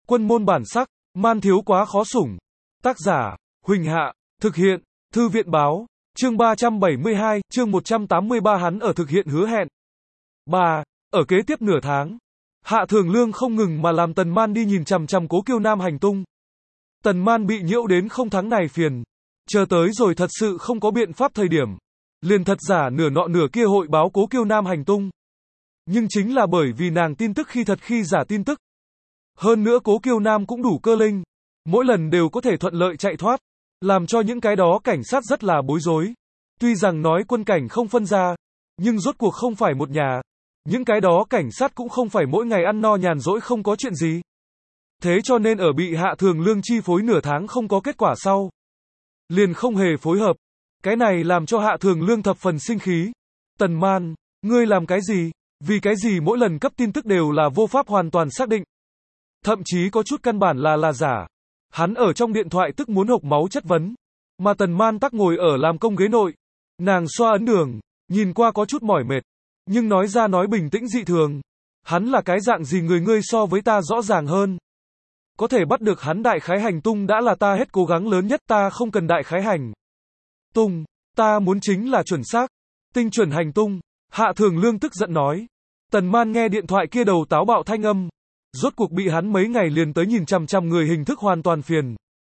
Quân môn bản sắc, man thiếu quá khó sủng. Tác giả, Huỳnh Hạ, thực hiện, Thư viện báo, chương 372, chương 183 hắn ở thực hiện hứa hẹn. 3. Ở kế tiếp nửa tháng, Hạ Thường Lương không ngừng mà làm Tần Man đi nhìn chằm chằm Cố Kiêu Nam hành tung. Tần Man bị nhiễu đến không thắng này phiền, chờ tới rồi thật sự không có biện pháp thời điểm, liền thật giả nửa nọ nửa kia hội báo Cố Kiêu Nam hành tung. Nhưng chính là bởi vì nàng tin tức khi thật khi giả tin tức. Hơn nữa Cố Kiêu Nam cũng đủ cơ linh, mỗi lần đều có thể thuận lợi chạy thoát, làm cho những cái đó cảnh sát rất là bối rối. Tuy rằng nói quân cảnh không phân ra, nhưng rốt cuộc không phải một nhà. Những cái đó cảnh sát cũng không phải mỗi ngày ăn no nhàn rỗi không có chuyện gì. Thế cho nên ở bị Hạ Thường Lương chi phối nửa tháng không có kết quả sau, liền không hề phối hợp. Cái này làm cho Hạ Thường Lương thập phần sinh khí. Tần Man, ngươi làm cái gì? Vì cái gì mỗi lần cấp tin tức đều là vô pháp hoàn toàn xác định? Thậm chí có chút căn bản là giả. Hắn ở trong điện thoại tức muốn hộc máu chất vấn. Mà Tần Man tắc ngồi ở làm công ghế nội. Nàng xoa ấn đường, nhìn qua có chút mỏi mệt. Nhưng nói ra nói bình tĩnh dị thường. Hắn là cái dạng gì người ngươi so với ta rõ ràng hơn. Có thể bắt được hắn đại khái hành tung đã là ta hết cố gắng lớn nhất, ta không cần đại khái hành tung, ta muốn chính là chuẩn xác, tinh chuẩn hành tung. Hạ Thường Lương tức giận nói. Tần Man nghe điện thoại kia đầu táo bạo thanh âm, rốt cuộc bị hắn mấy ngày liền tới nhìn chằm chằm người hình thức hoàn toàn phiền.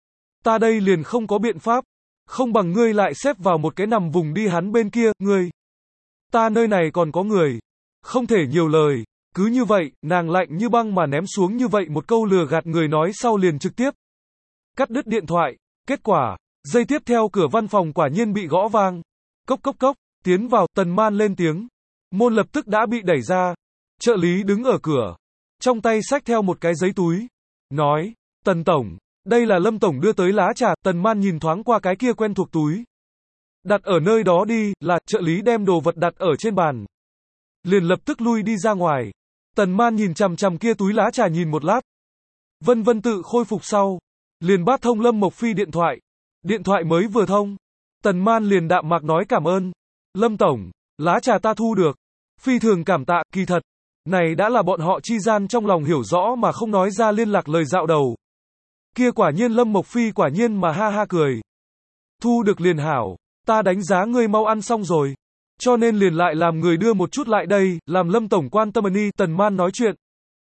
Ta đây liền không có biện pháp, không bằng ngươi lại xếp vào một cái nằm vùng đi hắn bên kia, ngươi. Ta nơi này còn có người, không thể nhiều lời. Cứ như vậy, nàng lạnh như băng mà ném xuống như vậy một câu lừa gạt người nói sau liền trực tiếp cắt đứt điện thoại. Kết quả, giây tiếp theo cửa văn phòng quả nhiên bị gõ vang. Cốc cốc cốc, tiến vào, Tần Man lên tiếng. Môn lập tức đã bị đẩy ra. Trợ lý đứng ở cửa, trong tay xách theo một cái giấy túi. Nói, Tần Tổng, đây là Lâm Tổng đưa tới lá trà. Tần Man nhìn thoáng qua cái kia quen thuộc túi. Đặt ở nơi đó đi, là, trợ lý đem đồ vật đặt ở trên bàn. Liền lập tức lui đi ra ngoài. Tần Man nhìn chằm chằm kia túi lá trà nhìn một lát. Vân vân tự khôi phục sau, liền bắt thông Lâm Mộc Phi điện thoại. Điện thoại mới vừa thông, Tần Man liền đạm mạc nói cảm ơn. Lâm Tổng, lá trà ta thu được. Phi thường cảm tạ, kỳ thật. Này đã là bọn họ chi gian trong lòng hiểu rõ mà không nói ra liên lạc lời dạo đầu. Kia quả nhiên Lâm Mộc Phi quả nhiên mà ha ha cười. Thu được liền hảo, ta đánh giá ngươi mau ăn xong rồi. Cho nên liền lại làm người đưa một chút lại đây, làm Lâm Tổng quan tâm đi. Tần Man nói chuyện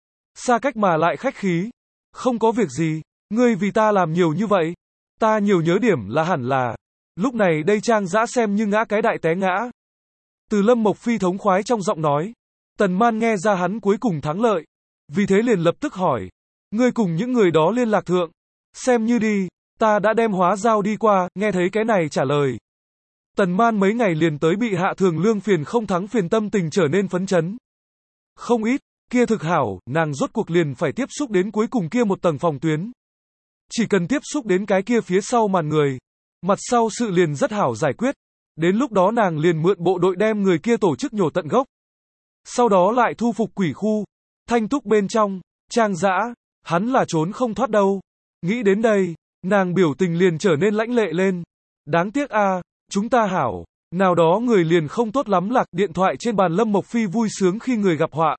xa cách mà lại khách khí. Không có việc gì, ngươi vì ta làm nhiều như vậy. Ta nhiều nhớ điểm là hẳn là. Lúc này đây Trang Dã xem như ngã cái đại té ngã. Từ Lâm Mộc Phi thống khoái trong giọng nói, Tần Man nghe ra hắn cuối cùng thắng lợi. Vì thế liền lập tức hỏi, ngươi cùng những người đó liên lạc thượng. Xem như đi, ta đã đem hóa giao đi qua. Nghe thấy cái này trả lời, Tần Man mấy ngày liền tới bị Hạ Thường Lương phiền không thắng phiền, tâm tình trở nên phấn chấn. Không ít, kia thực hảo, nàng rốt cuộc liền phải tiếp xúc đến cuối cùng kia một tầng phòng tuyến. Chỉ cần tiếp xúc đến cái kia phía sau màn người, mặt sau sự liền rất hảo giải quyết. Đến lúc đó nàng liền mượn bộ đội đem người kia tổ chức nhổ tận gốc. Sau đó lại thu phục quỷ khu. Thanh túc bên trong, Trang Dã, hắn là trốn không thoát đâu. Nghĩ đến đây, nàng biểu tình liền trở nên lãnh lệ lên. Đáng tiếc a, chúng ta hảo, nào đó người liền không tốt lắm lạc. Điện thoại trên bàn Lâm Mộc Phi vui sướng khi người gặp họa.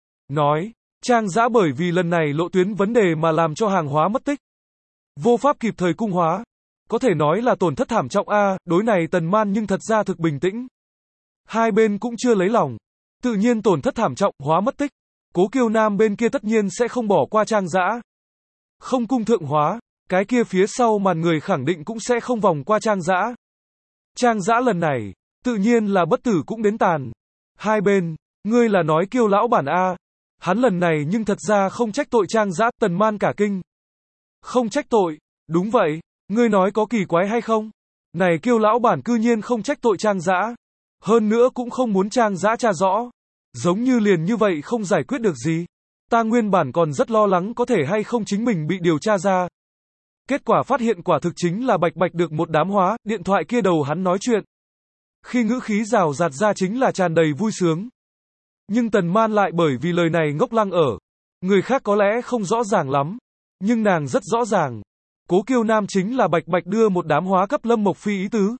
Nói, Trang Dã bởi vì lần này lộ tuyến vấn đề mà làm cho hàng hóa mất tích. Vô pháp kịp thời cung hóa. Có thể nói là tổn thất thảm trọng a. Đối này Tần Man nhưng thật ra thực bình tĩnh. Hai bên cũng chưa lấy lòng. Tự nhiên tổn thất thảm trọng, hóa mất tích. Cố Kiêu Nam bên kia tất nhiên sẽ không bỏ qua Trang Dã. Không cung thượng hóa, cái kia phía sau màn người khẳng định cũng sẽ không vòng qua Trang Dã. Trang Dã lần này, tự nhiên là bất tử cũng đến tàn. Hai bên, ngươi là nói Kiêu lão bản a? Hắn lần này nhưng thật ra không trách tội Trang Dã. Tần Man cả kinh. Không trách tội? Đúng vậy, ngươi nói có kỳ quái hay không? Này Kiêu lão bản cư nhiên không trách tội Trang Dã. Hơn nữa cũng không muốn Trang Dã tra rõ. Giống như liền như vậy không giải quyết được gì. Ta nguyên bản còn rất lo lắng có thể hay không chính mình bị điều tra ra. Kết quả phát hiện quả thực chính là bạch bạch được một đám hóa. Điện thoại kia đầu hắn nói chuyện, khi ngữ khí rào rạt ra chính là tràn đầy vui sướng. Nhưng Tần Man lại bởi vì lời này ngốc lăng ở. Người khác có lẽ không rõ ràng lắm, nhưng nàng rất rõ ràng. Cố Kiêu Nam chính là bạch bạch đưa một đám hóa cấp Lâm Mộc Phi ý tứ.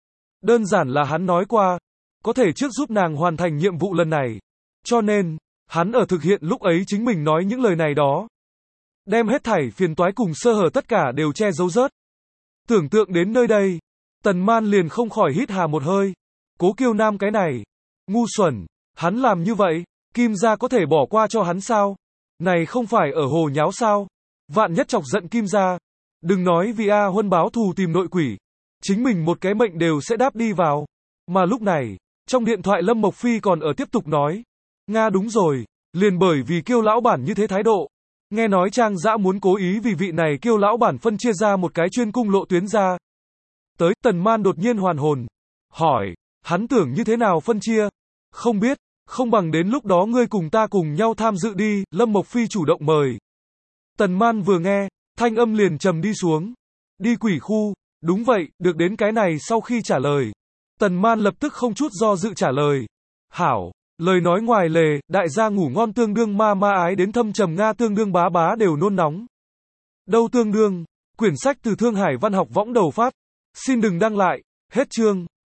Đơn giản là hắn nói qua, có thể trước giúp nàng hoàn thành nhiệm vụ lần này. Cho nên, hắn ở thực hiện lúc ấy chính mình nói những lời này đó. đem hết thảy phiền toái cùng sơ hở tất cả đều che giấu rớt. Tưởng tượng đến nơi đây, Tần Man liền không khỏi hít hà một hơi. Cố Kiêu Nam cái này, ngu xuẩn, hắn làm như vậy, Kim gia có thể bỏ qua cho hắn sao? Này không phải ở hồ nháo sao? Vạn nhất chọc giận Kim gia, đừng nói vì A Huân báo thù tìm nội quỷ, chính mình một cái mệnh đều sẽ đáp đi vào. Mà lúc này, trong điện thoại Lâm Mộc Phi còn ở tiếp tục nói, Nga đúng rồi, liền bởi vì Kiêu lão bản như thế thái độ. Nghe nói Trang Dã muốn cố ý vì vị này Kiêu lão bản phân chia ra một cái chuyên cung lộ tuyến ra. Tới, Tần Man đột nhiên hoàn hồn, hỏi, hắn tưởng như thế nào phân chia? Không biết, không bằng đến lúc đó ngươi cùng ta cùng nhau tham dự đi, Lâm Mộc Phi chủ động mời. Tần Man vừa nghe, thanh âm liền trầm đi xuống. Đi quỷ khu, đúng vậy, được đến cái này sau khi trả lời. Tần Man lập tức không chút do dự trả lời. Hảo, lời nói ngoài lề, đại gia ngủ ngon tương đương ma ma ái đến thâm trầm Nga tương đương bá bá đều nôn nóng. Đâu tương đương, quyển sách từ Thương Hải Văn học võng đầu phát. Xin đừng đăng lại, hết chương.